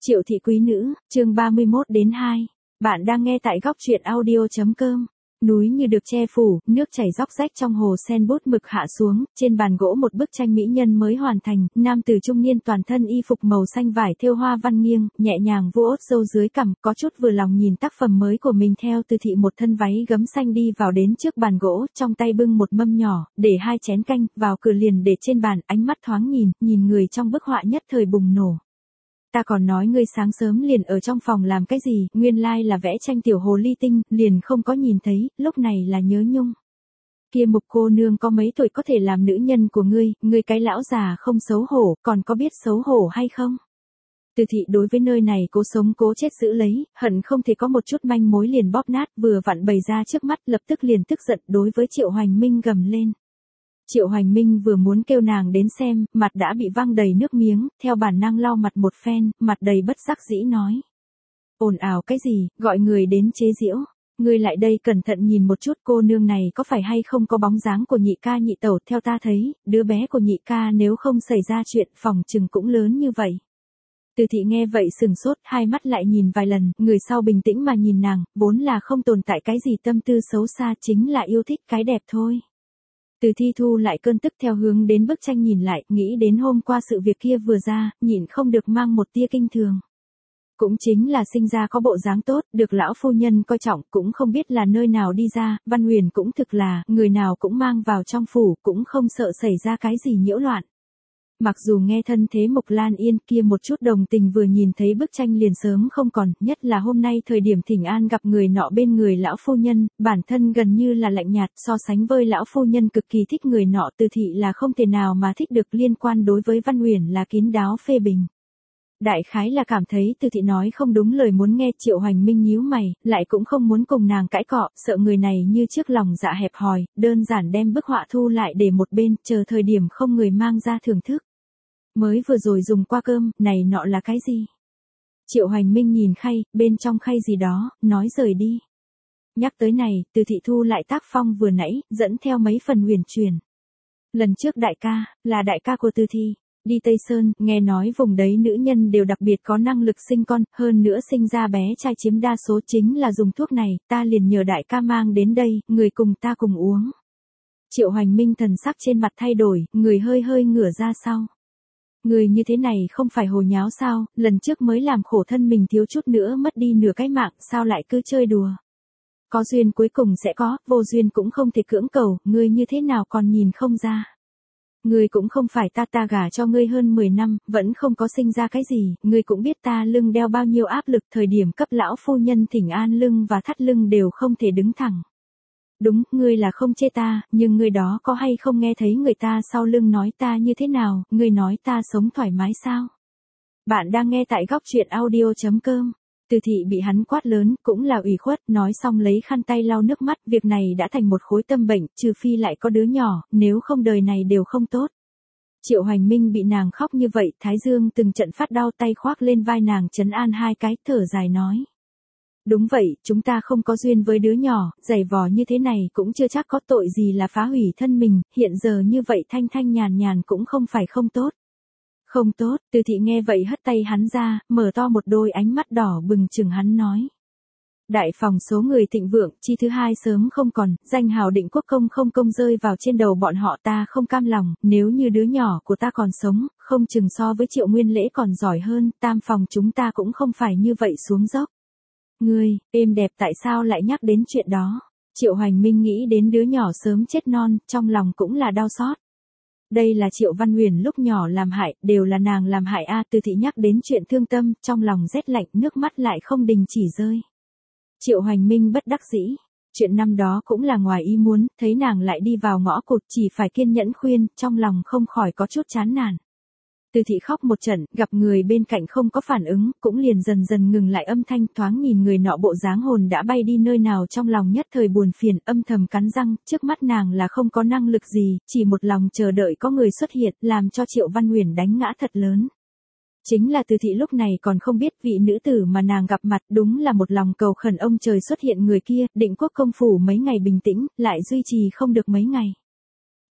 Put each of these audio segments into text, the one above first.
Triệu thị quý nữ, chương 31-2. Bạn đang nghe tại góc truyện audio.com. Núi như được che phủ, nước chảy róc rách trong hồ sen bút mực hạ xuống, trên bàn gỗ một bức tranh mỹ nhân mới hoàn thành, nam tử trung niên toàn thân y phục màu xanh vải thêu hoa văn nghiêng, nhẹ nhàng vuốt ốt râu dưới cằm, có chút vừa lòng nhìn tác phẩm mới của mình theo Từ thị một thân váy gấm xanh đi vào đến trước bàn gỗ, trong tay bưng một mâm nhỏ, để 2 chén canh, vào cửa liền để trên bàn, ánh mắt thoáng nhìn người trong bức họa nhất thời bùng nổ. Ta còn nói ngươi sáng sớm liền ở trong phòng làm cái gì, nguyên lai là vẽ tranh tiểu hồ ly tinh, liền không có nhìn thấy, lúc này là nhớ nhung. Kia Mục cô nương có mấy tuổi có thể làm nữ nhân của ngươi cái lão già không xấu hổ, còn có biết xấu hổ hay không? Từ thị đối với nơi này cố sống cố chết giữ lấy, hận không thể có một chút manh mối liền bóp nát, vừa vặn bày ra trước mắt, lập tức liền tức giận đối với Triệu Hoành Minh gầm lên. Triệu Hoành Minh vừa muốn kêu nàng đến xem, mặt đã bị văng đầy nước miếng, theo bản năng lau mặt một phen, mặt đầy bất đắc dĩ nói. Ồn ào cái gì, gọi người đến chế giễu. Ngươi lại đây cẩn thận nhìn một chút cô nương này có phải hay không có bóng dáng của nhị ca nhị tẩu, theo ta thấy, đứa bé của nhị ca nếu không xảy ra chuyện phòng chừng cũng lớn như vậy. Từ thị nghe vậy sừng sốt, hai mắt lại nhìn vài lần, người sau bình tĩnh mà nhìn nàng, vốn là không tồn tại cái gì tâm tư xấu xa, chính là yêu thích cái đẹp thôi. Từ thi thu lại cơn tức theo hướng đến bức tranh nhìn lại, nghĩ đến hôm qua sự việc kia vừa ra, nhịn không được mang một tia kinh thường. Cũng chính là sinh ra có bộ dáng tốt, được lão phu nhân coi trọng, cũng không biết là nơi nào đi ra, Văn Huyền cũng thực là, người nào cũng mang vào trong phủ, cũng không sợ xảy ra cái gì nhiễu loạn. Mặc dù nghe thân thế Mộc Lan Yên kia một chút đồng tình vừa nhìn thấy bức tranh liền sớm không còn, nhất là hôm nay thời điểm thỉnh an gặp người nọ bên người lão phu nhân, bản thân gần như là lạnh nhạt, so sánh với lão phu nhân cực kỳ thích người nọ, Từ thị là không thể nào mà thích được, liên quan đối với Văn Huyền là kín đáo phê bình. Đại khái là cảm thấy Từ thị nói không đúng lời muốn nghe. Triệu Hoành Minh nhíu mày, lại cũng không muốn cùng nàng cãi cọ, sợ người này như trước lòng dạ hẹp hòi, đơn giản đem bức họa thu lại để một bên, chờ thời điểm không người mang ra thưởng thức. Mới vừa rồi dùng qua cơm, này nọ là cái gì? Triệu Hoành Minh nhìn khay, bên trong khay gì đó, nói rời đi. Nhắc tới này, Từ thị thu lại tác phong vừa nãy, dẫn theo mấy phần huyền truyền. Lần trước đại ca, là đại ca của Từ thị, đi Tây Sơn, nghe nói vùng đấy nữ nhân đều đặc biệt có năng lực sinh con, hơn nữa sinh ra bé trai chiếm đa số, chính là dùng thuốc này, ta liền nhờ đại ca mang đến đây, người cùng ta cùng uống. Triệu Hoành Minh thần sắc trên mặt thay đổi, người hơi ngửa ra sau. Người như thế này không phải hồ nháo sao, lần trước mới làm khổ thân mình thiếu chút nữa mất đi nửa cái mạng, sao lại cứ chơi đùa. Có duyên cuối cùng sẽ có, vô duyên cũng không thể cưỡng cầu, ngươi như thế nào còn nhìn không ra. Ngươi cũng không phải ta gả cho ngươi hơn 10 năm, vẫn không có sinh ra cái gì, ngươi cũng biết ta lưng đeo bao nhiêu áp lực, thời điểm cấp lão phu nhân thỉnh an lưng và thắt lưng đều không thể đứng thẳng. Đúng, ngươi là không chê ta, nhưng ngươi đó có hay không nghe thấy người ta sau lưng nói ta như thế nào, ngươi nói ta sống thoải mái sao? Bạn đang nghe tại góc truyện audio.com. Từ thị bị hắn quát lớn, cũng là ủy khuất, nói xong lấy khăn tay lau nước mắt, việc này đã thành một khối tâm bệnh, trừ phi lại có đứa nhỏ, nếu không đời này đều không tốt. Triệu Hoành Minh bị nàng khóc như vậy, thái dương từng trận phát đau, tay khoác lên vai nàng trấn an 2 cái, thở dài nói. Đúng vậy, chúng ta không có duyên với đứa nhỏ, giày vò như thế này cũng chưa chắc có tội gì là phá hủy thân mình, hiện giờ như vậy thanh nhàn cũng không phải không tốt. Không tốt, Từ thị nghe vậy hất tay hắn ra, mở to một đôi ánh mắt đỏ bừng chừng hắn nói. Đại phòng số người thịnh vượng, chi thứ hai sớm không còn, danh hào định quốc không rơi vào trên đầu bọn họ, ta không cam lòng, nếu như đứa nhỏ của ta còn sống, không chừng so với Triệu Nguyên Lễ còn giỏi hơn, tam phòng chúng ta cũng không phải như vậy xuống dốc. Ngươi, êm đẹp tại sao lại nhắc đến chuyện đó? Triệu Hoành Minh nghĩ đến đứa nhỏ sớm chết non, trong lòng cũng là đau xót. Đây là Triệu Văn Huyền lúc nhỏ làm hại, đều là nàng làm hại a. Từ thị nhắc đến chuyện thương tâm, trong lòng rét lạnh, nước mắt lại không đình chỉ rơi. Triệu Hoành Minh bất đắc dĩ. Chuyện năm đó cũng là ngoài ý muốn, thấy nàng lại đi vào ngõ cụt, chỉ phải kiên nhẫn khuyên, trong lòng không khỏi có chút chán nản. Từ thị khóc một trận, gặp người bên cạnh không có phản ứng, cũng liền dần ngừng lại âm thanh, thoáng nhìn người nọ bộ dáng hồn đã bay đi nơi nào, trong lòng nhất thời buồn phiền, âm thầm cắn răng, trước mắt nàng là không có năng lực gì, chỉ một lòng chờ đợi có người xuất hiện, làm cho Triệu Văn Huyền đánh ngã thật lớn. Chính là Từ thị lúc này còn không biết vị nữ tử mà nàng gặp mặt đúng là một lòng cầu khẩn ông trời xuất hiện người kia, định quốc công phủ mấy ngày bình tĩnh, lại duy trì không được mấy ngày.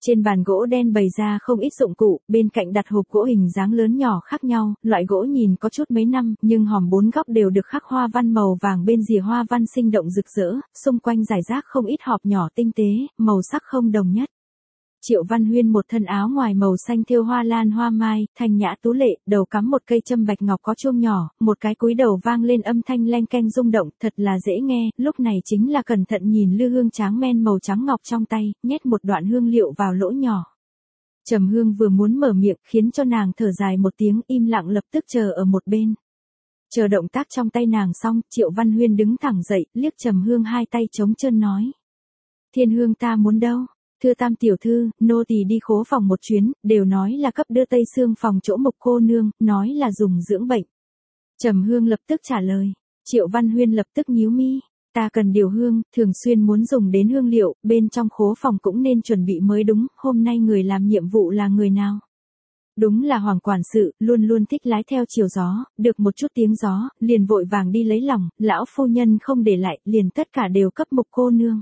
Trên bàn gỗ đen bày ra không ít dụng cụ, bên cạnh đặt hộp gỗ hình dáng lớn nhỏ khác nhau, loại gỗ nhìn có chút mấy năm, nhưng hòm bốn góc đều được khắc hoa văn màu vàng bên rìa hoa văn sinh động rực rỡ, xung quanh rải rác không ít hộp nhỏ tinh tế, màu sắc không đồng nhất. Triệu Văn Huyên một thân áo ngoài màu xanh thêu hoa lan hoa mai, thanh nhã tú lệ, đầu cắm một cây châm bạch ngọc có chuông nhỏ, một cái cúi đầu vang lên âm thanh leng keng rung động, thật là dễ nghe, lúc này chính là cẩn thận nhìn lư hương tráng men màu trắng ngọc trong tay, nhét một đoạn hương liệu vào lỗ nhỏ. Trầm Hương vừa muốn mở miệng, khiến cho nàng thở dài một tiếng, im lặng lập tức chờ ở một bên. Chờ động tác trong tay nàng xong, Triệu Văn Huyên đứng thẳng dậy, liếc Trầm Hương hai tay trống trơn nói: "Thiên Hương ta muốn đâu? Thưa tam tiểu thư, nô tỳ đi khố phòng một chuyến, đều nói là cấp đưa Tây Xương phòng chỗ Mộc cô nương, nói là dùng dưỡng bệnh." Trầm Hương lập tức trả lời. Triệu Văn Huyên lập tức nhíu mi: "Ta cần điều hương, thường xuyên muốn dùng đến hương liệu, bên trong khố phòng cũng nên chuẩn bị mới đúng, hôm nay người làm nhiệm vụ là người nào?" Đúng là Hoàng quản sự, luôn luôn thích lái theo chiều gió, được một chút tiếng gió, liền vội vàng đi lấy lòng, lão phu nhân không để lại, liền tất cả đều cấp Mộc cô nương.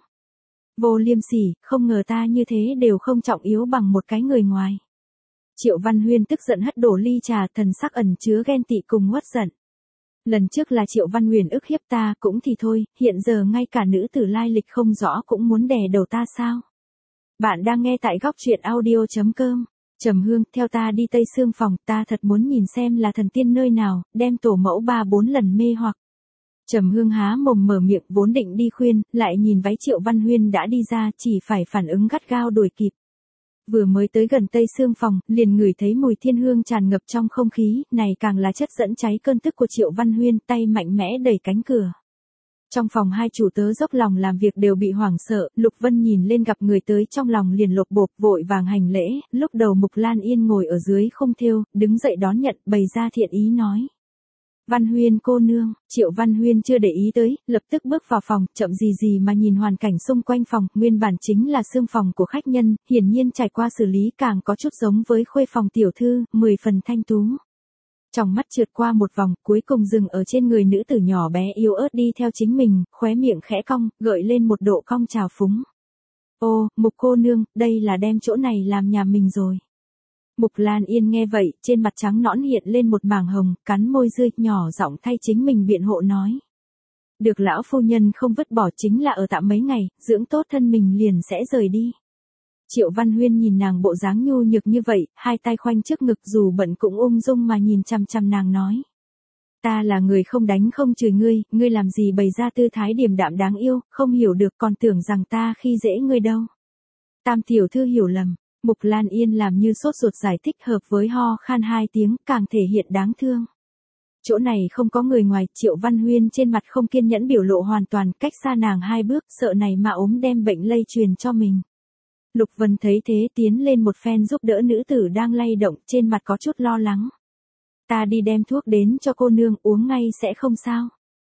Vô liêm sỉ, không ngờ ta như thế đều không trọng yếu bằng một cái người ngoài. Triệu Văn Huyên tức giận hất đổ ly trà, thần sắc ẩn chứa ghen tị cùng uất giận. Lần trước là Triệu Văn Huyền ức hiếp ta cũng thì thôi, hiện giờ ngay cả nữ tử lai lịch không rõ cũng muốn đè đầu ta sao? Bạn đang nghe tại góc truyện audio.com. Trầm Hương, theo ta đi Tây Xương phòng, ta thật muốn nhìn xem là thần tiên nơi nào, đem tổ mẫu 3-4 lần mê hoặc. Trầm Hương há mồm mở miệng vốn định đi khuyên, lại nhìn váy Triệu Văn Huyên đã đi ra, chỉ phải phản ứng gắt gao đuổi kịp. Vừa mới tới gần Tây Xương phòng, liền ngửi thấy mùi thiên hương tràn ngập trong không khí, này càng là chất dẫn cháy cơn tức của Triệu Văn Huyên, tay mạnh mẽ đẩy cánh cửa. Trong phòng hai chủ tớ dốc lòng làm việc đều bị hoảng sợ, Lục Vân nhìn lên gặp người tới trong lòng liền lột bột, vội vàng hành lễ, lúc đầu Mục Lan Yên ngồi ở dưới không thêu, đứng dậy đón nhận, bày ra thiện ý nói: "Văn Huyên cô nương." Triệu Văn Huyên chưa để ý tới, lập tức bước vào phòng, chậm gì gì mà nhìn hoàn cảnh xung quanh phòng, nguyên bản chính là xương phòng của khách nhân, hiển nhiên trải qua xử lý càng có chút giống với khuê phòng tiểu thư, 10 phần thanh tú. Trong mắt trượt qua một vòng, cuối cùng dừng ở trên người nữ tử nhỏ bé yếu ớt đi theo chính mình, khóe miệng khẽ cong, gợi lên một độ cong trào phúng. "Ô, Mục cô nương, đây là đem chỗ này làm nhà mình rồi." Mục Lan Yên nghe vậy, trên mặt trắng nõn hiện lên một mảng hồng, cắn môi rươi, nhỏ giọng thay chính mình biện hộ nói: "Được lão phu nhân không vứt bỏ, chính là ở tạm mấy ngày, dưỡng tốt thân mình liền sẽ rời đi." Triệu Văn Huyên nhìn nàng bộ dáng nhu nhược như vậy, hai tay khoanh trước ngực dù bận cũng ung dung mà nhìn chằm chằm nàng nói: "Ta là người không đánh không chửi ngươi, ngươi làm gì bày ra tư thái điềm đạm đáng yêu, không hiểu được còn tưởng rằng ta khi dễ ngươi đâu." Tam tiểu thư hiểu lầm. Mục Lan Yên làm như sốt ruột giải thích, hợp với ho khan 2 tiếng, càng thể hiện đáng thương. Chỗ này không có người ngoài, Triệu Văn Huyên trên mặt không kiên nhẫn biểu lộ hoàn toàn, cách xa nàng 2 bước, sợ này mà ốm đem bệnh lây truyền cho mình. Lục Vân thấy thế tiến lên một phen giúp đỡ nữ tử đang lay động, trên mặt có chút lo lắng. "Ta đi đem thuốc đến cho cô nương uống ngay sẽ không sao."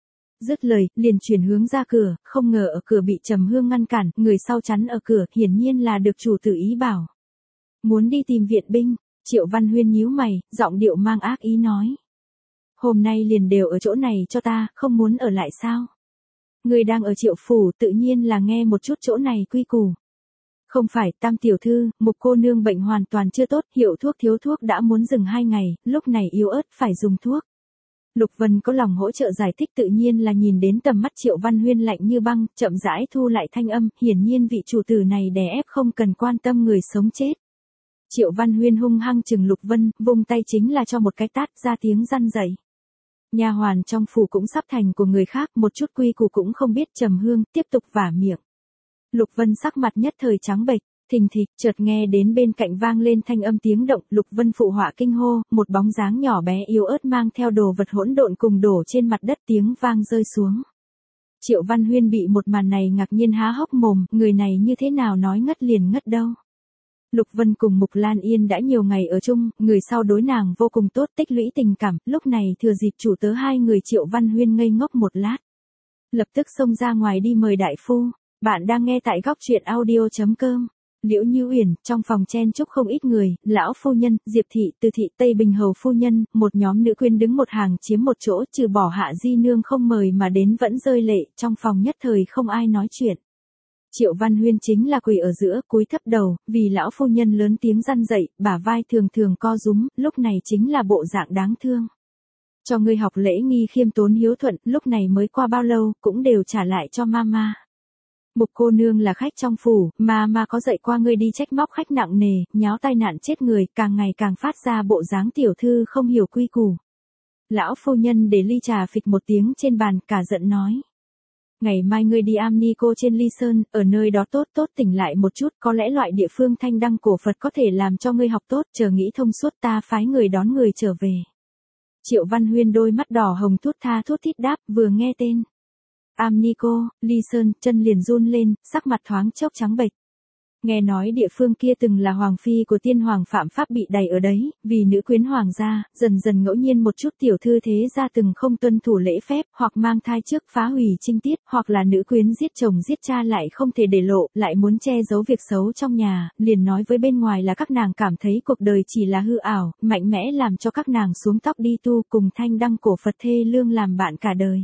Dứt lời, liền chuyển hướng ra cửa, không ngờ ở cửa bị Trầm Hương ngăn cản, người sau chắn ở cửa, hiển nhiên là được chủ tử ý bảo. "Muốn đi tìm viện binh." Triệu Văn Huyên nhíu mày, giọng điệu mang ác ý nói: "Hôm nay liền đều ở chỗ này cho ta, không muốn ở lại sao? Người đang ở Triệu phủ, tự nhiên là nghe một chút chỗ này quy củ." "Không phải, Tam tiểu thư, Mục cô nương bệnh hoàn toàn chưa tốt, hiệu thuốc thiếu thuốc đã muốn dừng 2 ngày, lúc này yếu ớt phải dùng thuốc." Lục Vân có lòng hỗ trợ giải thích, tự nhiên là nhìn đến tầm mắt Triệu Văn Huyên lạnh như băng, chậm rãi thu lại thanh âm, hiển nhiên vị chủ tử này đè ép không cần quan tâm người sống chết. Triệu Văn Huyên hung hăng chừng Lục Vân, vung tay chính là cho một cái tát, ra tiếng răn dậy. Nha hoàn trong phủ cũng sắp thành của người khác, một chút quy củ cũng không biết. Trầm Hương tiếp tục vả miệng. Lục Vân sắc mặt nhất thời trắng bệch, thình thịch, chợt nghe đến bên cạnh vang lên thanh âm tiếng động, Lục Vân phụ họa kinh hô, một bóng dáng nhỏ bé yếu ớt mang theo đồ vật hỗn độn cùng đổ trên mặt đất, tiếng vang rơi xuống. Triệu Văn Huyên bị một màn này ngạc nhiên há hốc mồm, người này như thế nào nói ngất liền ngất đâu. Lục Vân cùng Mục Lan Yên đã nhiều ngày ở chung, người sau đối nàng vô cùng tốt, tích lũy tình cảm, lúc này thừa dịp chủ tớ hai người. Triệu Văn Huyên ngây ngốc một lát, lập tức xông ra ngoài đi mời đại phu. Bạn đang nghe tại góc truyện audio.com. Liễu Như Uyển, trong phòng chen chúc không ít người, lão phu nhân, Diệp thị, Từ thị, Tây Bình hầu phu nhân, một nhóm nữ quyến đứng một hàng chiếm một chỗ, trừ bỏ Hạ Di nương không mời mà đến vẫn rơi lệ, trong phòng nhất thời không ai nói chuyện. Triệu Văn Huyên chính là quỳ ở giữa, cúi thấp đầu, vì lão phu nhân lớn tiếng răn dậy, bả vai thường thường co rúm, lúc này chính là bộ dạng đáng thương. Cho ngươi học lễ nghi khiêm tốn hiếu thuận, lúc này mới qua bao lâu, cũng đều trả lại cho mama. Mục cô nương là khách trong phủ, mama có dạy qua ngươi đi trách móc khách nặng nề, nháo tai nạn chết người, càng ngày càng phát ra bộ dáng tiểu thư không hiểu quy củ. Lão phu nhân để ly trà phịch một tiếng trên bàn, cả giận nói. Ngày mai ngươi đi am ni cô trên ly sơn, ở nơi đó tốt tốt tỉnh lại một chút, có lẽ loại địa phương thanh đăng cổ Phật có thể làm cho ngươi học tốt, chờ nghĩ thông suốt ta phái người đón người trở về. Triệu Văn Huyên đôi mắt đỏ hồng thút tha thút thít đáp, vừa nghe tên am ni cô, ly sơn, chân liền run lên, sắc mặt thoáng chốc trắng bệch. Nghe nói địa phương kia từng là hoàng phi của tiên hoàng phạm pháp bị đày ở đấy, vì nữ quyến hoàng gia, dần dần ngẫu nhiên một chút tiểu thư thế gia từng không tuân thủ lễ phép, hoặc mang thai trước phá hủy trinh tiết, hoặc là nữ quyến giết chồng giết cha lại không thể để lộ, lại muốn che giấu việc xấu trong nhà, liền nói với bên ngoài là các nàng cảm thấy cuộc đời chỉ là hư ảo, mạnh mẽ làm cho các nàng xuống tóc đi tu cùng thanh đăng cổ Phật thê lương làm bạn cả đời.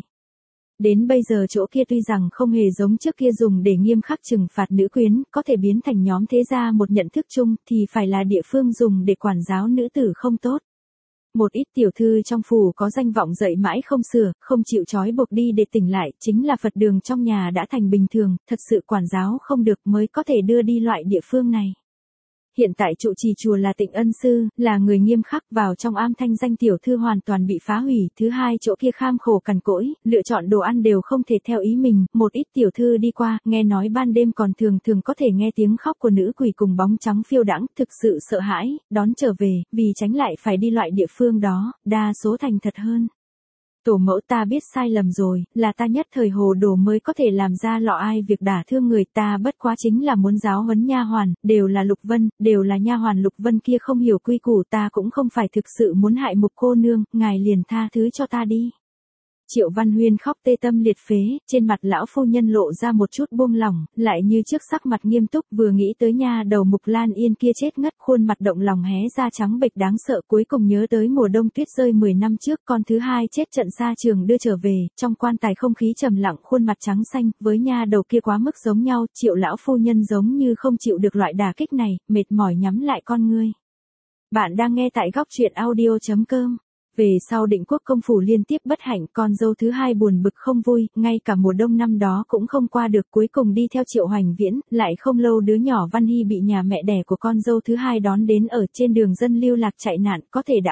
Đến bây giờ chỗ kia tuy rằng không hề giống trước kia dùng để nghiêm khắc trừng phạt nữ quyến, có thể biến thành nhóm thế gia một nhận thức chung, thì phải là địa phương dùng để quản giáo nữ tử không tốt. Một ít tiểu thư trong phủ có danh vọng dậy mãi không sửa, không chịu trói buộc đi để tỉnh lại, chính là Phật đường trong nhà đã thành bình thường, thật sự quản giáo không được mới có thể đưa đi loại địa phương này. Hiện tại trụ trì chùa là Tịnh Ân Sư, là người nghiêm khắc, vào trong am thanh danh tiểu thư hoàn toàn bị phá hủy. Thứ hai, chỗ kia kham khổ cằn cỗi, lựa chọn đồ ăn đều không thể theo ý mình, một ít tiểu thư đi qua, nghe nói ban đêm còn thường thường có thể nghe tiếng khóc của nữ quỷ cùng bóng trắng phiêu đãng, thực sự sợ hãi, đón trở về, vì tránh lại phải đi loại địa phương đó, đa số thành thật hơn. Tổ mẫu ta biết sai lầm rồi, là ta nhất thời hồ đồ mới có thể làm ra lọ ai việc đả thương người, ta bất quá chính là muốn giáo huấn nha hoàn, đều là Lục Vân, đều là nha hoàn Lục Vân kia không hiểu quy củ, ta cũng không phải thực sự muốn hại Mục cô nương, ngài liền tha thứ cho ta đi. Triệu Văn Huyên khóc tê tâm liệt phế, trên mặt lão phu nhân lộ ra một chút buông lỏng, lại như trước sắc mặt nghiêm túc, vừa nghĩ tới nha đầu Mục Lan Yên kia chết ngất, khuôn mặt động lòng hé ra trắng bệch đáng sợ, cuối cùng nhớ tới mùa đông tuyết rơi 10 năm trước, con thứ hai chết trận xa trường đưa trở về, trong quan tài không khí trầm lặng, khuôn mặt trắng xanh, với nha đầu kia quá mức giống nhau, Triệu lão phu nhân giống như không chịu được loại đả kích này, mệt mỏi nhắm lại con ngươi. Bạn đang nghe tại góc truyện audio.com. Về sau Định Quốc công phủ liên tiếp bất hạnh, con dâu thứ hai buồn bực không vui, ngay cả mùa đông năm đó cũng không qua được, cuối cùng đi theo Triệu Hoành Viễn, lại không lâu đứa nhỏ Văn Hy bị nhà mẹ đẻ của con dâu thứ hai đón đến ở trên đường dân lưu lạc chạy nạn, có thể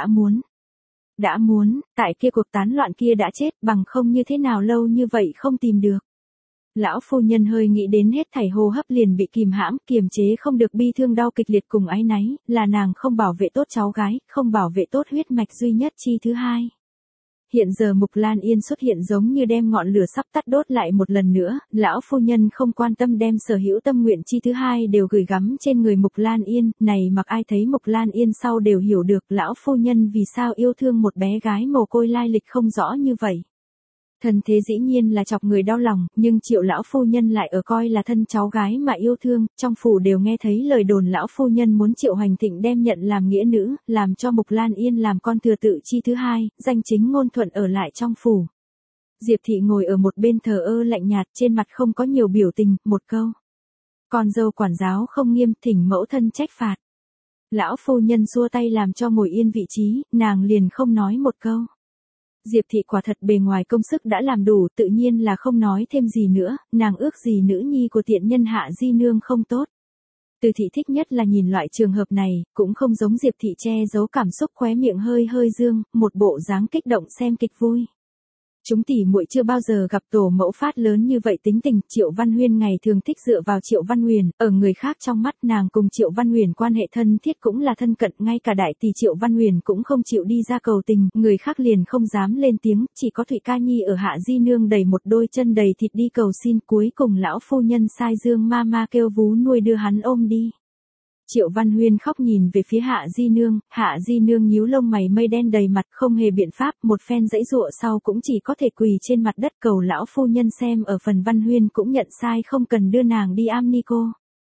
đã muốn, tại kia cuộc tán loạn kia đã chết, bằng không như thế nào lâu như vậy không tìm được. Lão phu nhân hơi nghĩ đến hết thảy hô hấp liền bị kìm hãm, kiềm chế không được bi thương đau kịch liệt cùng áy náy, là nàng không bảo vệ tốt cháu gái, không bảo vệ tốt huyết mạch duy nhất chi thứ hai. Hiện giờ Mục Lan Yên xuất hiện giống như đem ngọn lửa sắp tắt đốt lại một lần nữa, lão phu nhân không quan tâm đem sở hữu tâm nguyện chi thứ hai đều gửi gắm trên người Mục Lan Yên, này mặc ai thấy Mục Lan Yên sau đều hiểu được lão phu nhân vì sao yêu thương một bé gái mồ côi lai lịch không rõ như vậy. Thân thế dĩ nhiên là chọc người đau lòng, nhưng Triệu lão phu nhân lại ở coi là thân cháu gái mà yêu thương, trong phủ đều nghe thấy lời đồn lão phu nhân muốn Triệu Hoành Thịnh đem nhận làm nghĩa nữ, làm cho Mục Lan Yên làm con thừa tự chi thứ hai, danh chính ngôn thuận ở lại trong phủ. Diệp thị ngồi ở một bên thờ ơ lạnh nhạt, trên mặt không có nhiều biểu tình, một câu. Con dâu quản giáo không nghiêm, thỉnh mẫu thân trách phạt. Lão phu nhân xua tay làm cho ngồi yên vị trí, nàng liền không nói một câu. Diệp thị quả thật bề ngoài công sức đã làm đủ, tự nhiên là không nói thêm gì nữa, nàng ước gì nữ nhi của tiện nhân Hạ Di Nương không tốt. Từ thị thích nhất là nhìn loại trường hợp này, cũng không giống Diệp thị che giấu cảm xúc, khóe miệng hơi hơi dương, một bộ dáng kích động xem kịch vui. Chúng tỷ muội chưa bao giờ gặp tổ mẫu phát lớn như vậy tính tình, Triệu Văn Huyên ngày thường thích dựa vào Triệu Văn Huyền, ở người khác trong mắt nàng cùng Triệu Văn Huyền quan hệ thân thiết cũng là thân cận, ngay cả đại tỷ Triệu Văn Huyền cũng không chịu đi ra cầu tình, người khác liền không dám lên tiếng, chỉ có Thụy Ca Nhi ở Hạ Di Nương đầy một đôi chân đầy thịt đi cầu xin, cuối cùng lão phu nhân sai Dương Mama kêu vú nuôi đưa hắn ôm đi. Triệu Văn Huyên khóc nhìn về phía Hạ Di Nương nhíu lông mày mây đen đầy mặt, không hề biện pháp, một phen dãy dụa sau cũng chỉ có thể quỳ trên mặt đất cầu lão phu nhân xem ở phần Văn Huyên cũng nhận sai không cần đưa nàng đi am ni cô.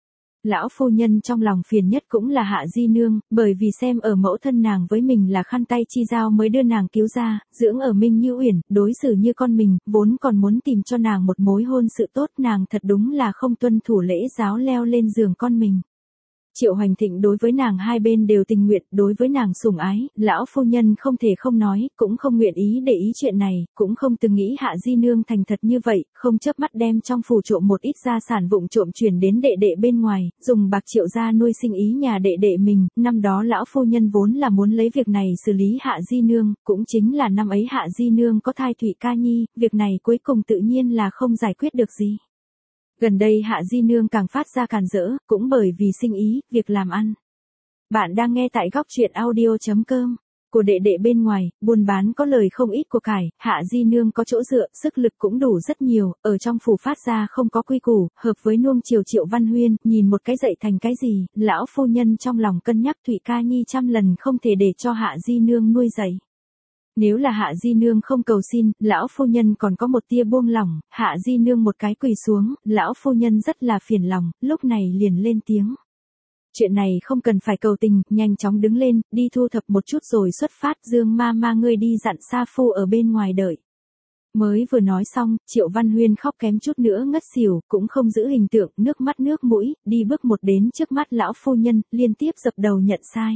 Lão phu nhân trong lòng phiền nhất cũng là Hạ Di Nương, bởi vì xem ở mẫu thân nàng với mình là khăn tay chi giao mới đưa nàng cứu ra, dưỡng ở Minh Như Uyển, đối xử như con mình, vốn còn muốn tìm cho nàng một mối hôn sự tốt, nàng thật đúng là không tuân thủ lễ giáo leo lên giường con mình. Triệu Hoành Thịnh đối với nàng hai bên đều tình nguyện, đối với nàng sủng ái, lão phu nhân không thể không nói, cũng không nguyện ý để ý chuyện này, cũng không từng nghĩ Hạ Di Nương thành thật như vậy, không chớp mắt đem trong phủ trộm một ít gia sản vụng trộm chuyển đến đệ đệ bên ngoài, dùng bạc Triệu gia nuôi sinh ý nhà đệ đệ mình, năm đó lão phu nhân vốn là muốn lấy việc này xử lý Hạ Di Nương, cũng chính là năm ấy Hạ Di Nương có thai Thủy Ca Nhi, việc này cuối cùng tự nhiên là không giải quyết được gì. Gần đây Hạ Di Nương càng phát ra càn rỡ, cũng bởi vì sinh ý, việc làm ăn. Bạn đang nghe tại góc truyện audio.com. Của đệ đệ bên ngoài, buôn bán có lời không ít của cải, Hạ Di Nương có chỗ dựa, sức lực cũng đủ rất nhiều, ở trong phủ phát ra không có quy củ, hợp với nuông chiều Triệu Văn Huyên, nhìn một cái dậy thành cái gì, lão phu nhân trong lòng cân nhắc Thủy Ca Nhi trăm lần không thể để cho Hạ Di Nương nuôi dạy. Nếu là Hạ Di Nương không cầu xin, lão phu nhân còn có một tia buông lỏng, Hạ Di Nương một cái quỳ xuống, lão phu nhân rất là phiền lòng, lúc này liền lên tiếng. Chuyện này không cần phải cầu tình, nhanh chóng đứng lên, đi thu thập một chút rồi xuất phát, Dương ma ma ngươi đi dặn Sa Phu ở bên ngoài đợi. Mới vừa nói xong, Triệu Văn Huyên khóc kém chút nữa ngất xỉu, cũng không giữ hình tượng, nước mắt nước mũi, đi bước một đến trước mắt lão phu nhân, liên tiếp dập đầu nhận sai.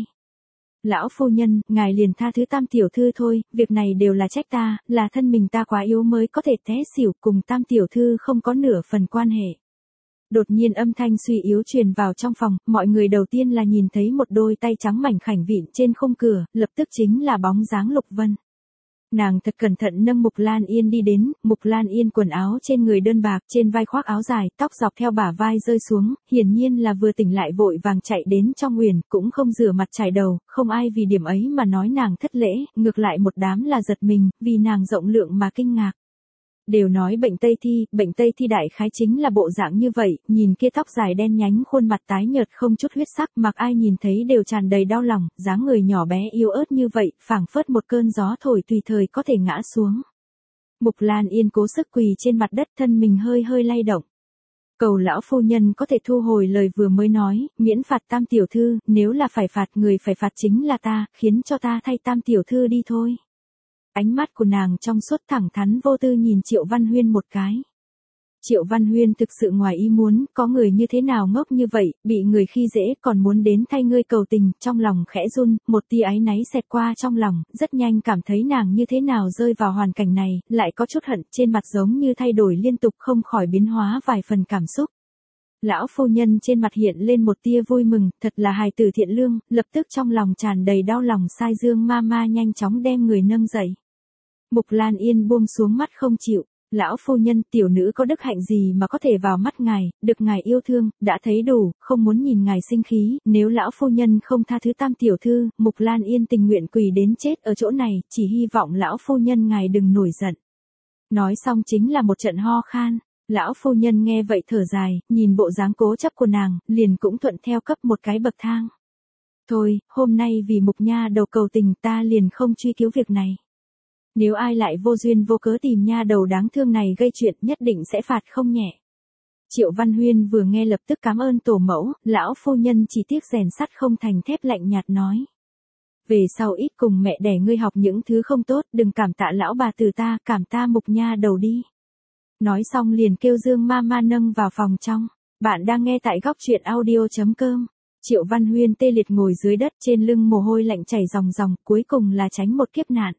Lão phu nhân, ngài liền tha thứ Tam tiểu thư thôi, việc này đều là trách ta, là thân mình ta quá yếu mới có thể té xỉu, cùng Tam tiểu thư không có nửa phần quan hệ. Đột nhiên âm thanh suy yếu truyền vào trong phòng, mọi người đầu tiên là nhìn thấy một đôi tay trắng mảnh khảnh vịn trên khung cửa, lập tức chính là bóng dáng Lục Vân. Nàng thật cẩn thận nâng Mục Lan Yên đi đến, Mục Lan Yên quần áo trên người đơn bạc, trên vai khoác áo dài, tóc dọc theo bả vai rơi xuống, hiển nhiên là vừa tỉnh lại vội vàng chạy đến trong uyển, cũng không rửa mặt chải đầu, không ai vì điểm ấy mà nói nàng thất lễ, ngược lại một đám là giật mình, vì nàng rộng lượng mà kinh ngạc. Đều nói bệnh Tây Thi đại khái chính là bộ dạng như vậy, nhìn kia tóc dài đen nhánh khuôn mặt tái nhợt không chút huyết sắc, mặc ai nhìn thấy đều tràn đầy đau lòng, dáng người nhỏ bé yếu ớt như vậy, phảng phất một cơn gió thổi tùy thời có thể ngã xuống. Mục Lan Yên cố sức quỳ trên mặt đất, thân mình hơi hơi lay động. Cầu lão phu nhân có thể thu hồi lời vừa mới nói, miễn phạt Tam tiểu thư, nếu là phải phạt người phải phạt chính là ta, khiến cho ta thay Tam tiểu thư đi thôi. Ánh mắt của nàng trong suốt thẳng thắn vô tư nhìn Triệu Văn Huyên một cái. Triệu Văn Huyên thực sự ngoài ý muốn, có người như thế nào ngốc như vậy, bị người khi dễ còn muốn đến thay ngươi cầu tình, trong lòng khẽ run, một tia áy náy xẹt qua trong lòng, rất nhanh cảm thấy nàng như thế nào rơi vào hoàn cảnh này, lại có chút hận, trên mặt giống như thay đổi liên tục không khỏi biến hóa vài phần cảm xúc. Lão phu nhân trên mặt hiện lên một tia vui mừng, thật là hài tử thiện lương, lập tức trong lòng tràn đầy đau lòng sai Dương ma ma nhanh chóng đem người nâng dậy. Mục Lan Yên buông xuống mắt không chịu, lão phu nhân tiểu nữ có đức hạnh gì mà có thể vào mắt ngài, được ngài yêu thương, đã thấy đủ, không muốn nhìn ngài sinh khí, nếu lão phu nhân không tha thứ Tam tiểu thư, Mục Lan Yên tình nguyện quỳ đến chết ở chỗ này, chỉ hy vọng lão phu nhân ngài đừng nổi giận. Nói xong chính là một trận ho khan. Lão phu nhân nghe vậy thở dài, nhìn bộ dáng cố chấp của nàng, liền cũng thuận theo cấp một cái bậc thang. Thôi, hôm nay vì Mục nha đầu cầu tình ta liền không truy cứu việc này. Nếu ai lại vô duyên vô cớ tìm nha đầu đáng thương này gây chuyện nhất định sẽ phạt không nhẹ. Triệu Văn Huyên vừa nghe lập tức cảm ơn tổ mẫu, lão phu nhân chỉ tiếc rèn sắt không thành thép lạnh nhạt nói. Về sau ít cùng mẹ đẻ ngươi học những thứ không tốt, đừng cảm tạ lão bà từ ta, cảm ta Mục nha đầu đi. Nói xong liền kêu Dương ma ma nâng vào phòng trong. Bạn đang nghe tại góc truyện audio.com. Triệu Văn Huyên tê liệt ngồi dưới đất, trên lưng mồ hôi lạnh chảy ròng ròng, cuối cùng là tránh một kiếp nạn.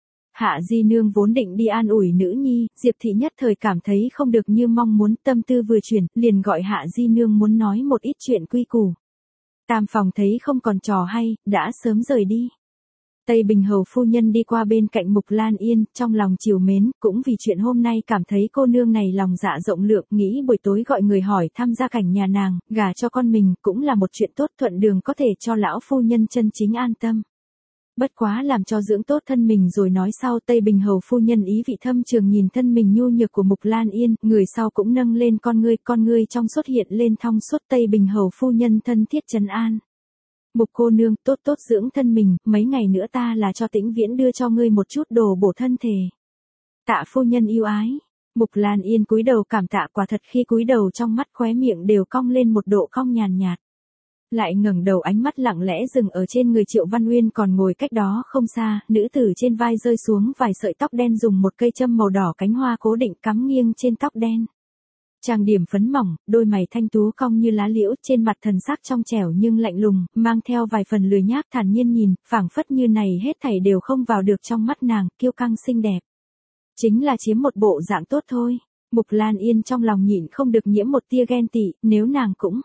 Hạ Di Nương vốn định đi an ủi nữ nhi, Diệp Thị nhất thời cảm thấy không được như mong muốn, tâm tư vừa chuyển, liền gọi Hạ Di Nương muốn nói một ít chuyện quy củ. Tam phòng thấy không còn trò hay, đã sớm rời đi. Tây Bình hầu phu nhân đi qua bên cạnh Mục Lan Yên, trong lòng trìu mến, cũng vì chuyện hôm nay cảm thấy cô nương này lòng dạ rộng lượng, nghĩ buổi tối gọi người hỏi thăm gia cảnh nhà nàng, gả cho con mình, cũng là một chuyện tốt, thuận đường có thể cho lão phu nhân chân chính an tâm. Bất quá làm cho dưỡng tốt thân mình rồi nói sau. Tây Bình hầu phu nhân ý vị thâm trường nhìn thân mình nhu nhược của Mục Lan Yên, người sau cũng nâng lên con ngươi trong xuất hiện lên thong suốt. Tây Bình hầu phu nhân thân thiết trấn an. Mục cô nương, tốt tốt dưỡng thân mình, mấy ngày nữa ta là cho Tĩnh Viễn đưa cho ngươi một chút đồ bổ thân thể. Tạ phu nhân yêu ái. Mục Lan Yên cúi đầu cảm tạ, quả thật khi cúi đầu trong mắt khóe miệng đều cong lên một độ cong nhàn nhạt. Lại ngẩng đầu, ánh mắt lặng lẽ dừng ở trên người Triệu Văn Uyên còn ngồi cách đó không xa, nữ tử trên vai rơi xuống vài sợi tóc đen, dùng một cây châm màu đỏ cánh hoa cố định cắm nghiêng trên tóc đen. Trang điểm phấn mỏng, đôi mày thanh tú cong như lá liễu, trên mặt thần sắc trong trẻo nhưng lạnh lùng, mang theo vài phần lười nhác, thản nhiên nhìn, phảng phất như này hết thảy đều không vào được trong mắt nàng, kiêu căng xinh đẹp. Chính là chiếm một bộ dạng tốt thôi. Mục Lan Yên trong lòng nhịn không được nhiễm một tia ghen tị, nếu nàng cũng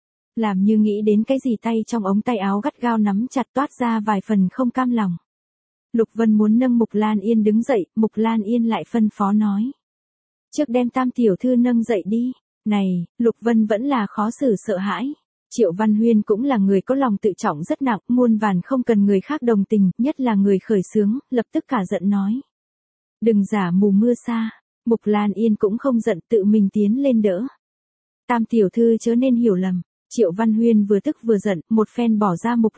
làm như nghĩ đến cái gì, tay trong ống tay áo gắt gao nắm chặt, toát ra vài phần không cam lòng. Lục Vân muốn nâng Mục Lan Yên đứng dậy, Mục Lan Yên lại phân phó nói. Trước đem Tam tiểu thư nâng dậy đi. Này, Lục Vân vẫn là khó xử sợ hãi. Triệu Văn Huyên cũng là người có lòng tự trọng rất nặng, muôn vàn không cần người khác đồng tình, nhất là người khởi xướng, lập tức cả giận nói. Đừng giả mù mưa sa. Mục Lan Yên cũng không giận, tự mình tiến lên đỡ. Tam tiểu thư chớ nên hiểu lầm. Triệu Văn Huyên vừa tức vừa giận, một phen bỏ ra Mục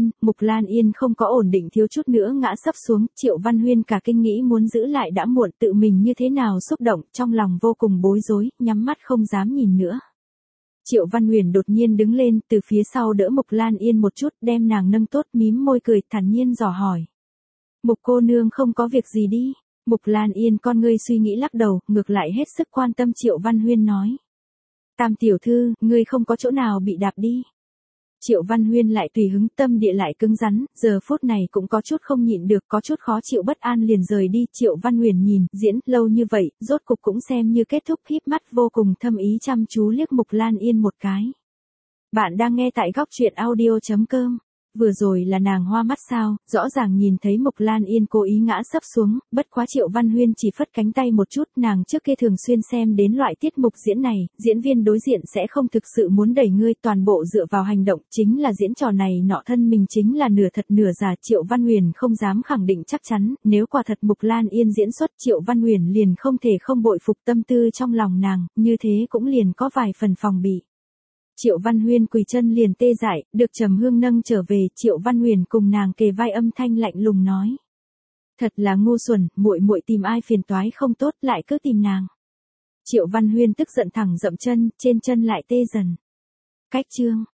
Lan Yên không có ổn định, thiếu chút nữa ngã sấp xuống, Triệu Văn Huyên cả kinh nghĩ muốn giữ lại đã muộn, tự mình như thế nào xúc động, trong lòng vô cùng bối rối, nhắm mắt không dám nhìn nữa. Triệu Văn Huyền đột nhiên đứng lên, từ phía sau đỡ Mục Lan Yên một chút, đem nàng nâng tốt, mím môi cười, thản nhiên dò hỏi. Mục cô nương không có việc gì đi. Mục Lan Yên con ngươi suy nghĩ lắc đầu, ngược lại hết sức quan tâm Triệu Văn Huyên nói. Tam tiểu thư, ngươi không có chỗ nào bị đạp đi. Triệu Văn Huyên lại tùy hứng, tâm địa lại cứng rắn, giờ phút này cũng có chút không nhịn được, có chút khó chịu bất an liền rời đi. Triệu Văn Huyền nhìn, diễn lâu như vậy, rốt cục cũng xem như kết thúc, híp mắt vô cùng thâm ý chăm chú liếc Mục Lan Yên một cái. Bạn đang nghe tại góc truyện audio.com. Vừa rồi là nàng hoa mắt sao, rõ ràng nhìn thấy Mục Lan Yên cố ý ngã sấp xuống, bất quá Triệu Văn Huyên chỉ phất cánh tay một chút, nàng trước kia thường xuyên xem đến loại tiết mục diễn này, diễn viên đối diện sẽ không thực sự muốn đẩy ngươi, toàn bộ dựa vào hành động, chính là diễn trò này nọ thân mình chính là nửa thật nửa giả. Triệu Văn Huyền không dám khẳng định chắc chắn, nếu quả thật Mục Lan Yên diễn xuất, Triệu Văn Huyền liền không thể không bội phục tâm tư trong lòng nàng, như thế cũng liền có vài phần phòng bị. Triệu Văn Huyên quỳ chân liền tê dại, được Trầm Hương nâng trở về, Triệu Văn Huyền cùng nàng kề vai, âm thanh lạnh lùng nói. Thật là ngu xuẩn, muội muội tìm ai phiền toái không tốt, lại cứ tìm nàng. Triệu Văn Huyên tức giận thẳng dậm chân, trên chân lại tê dần. Cách chương.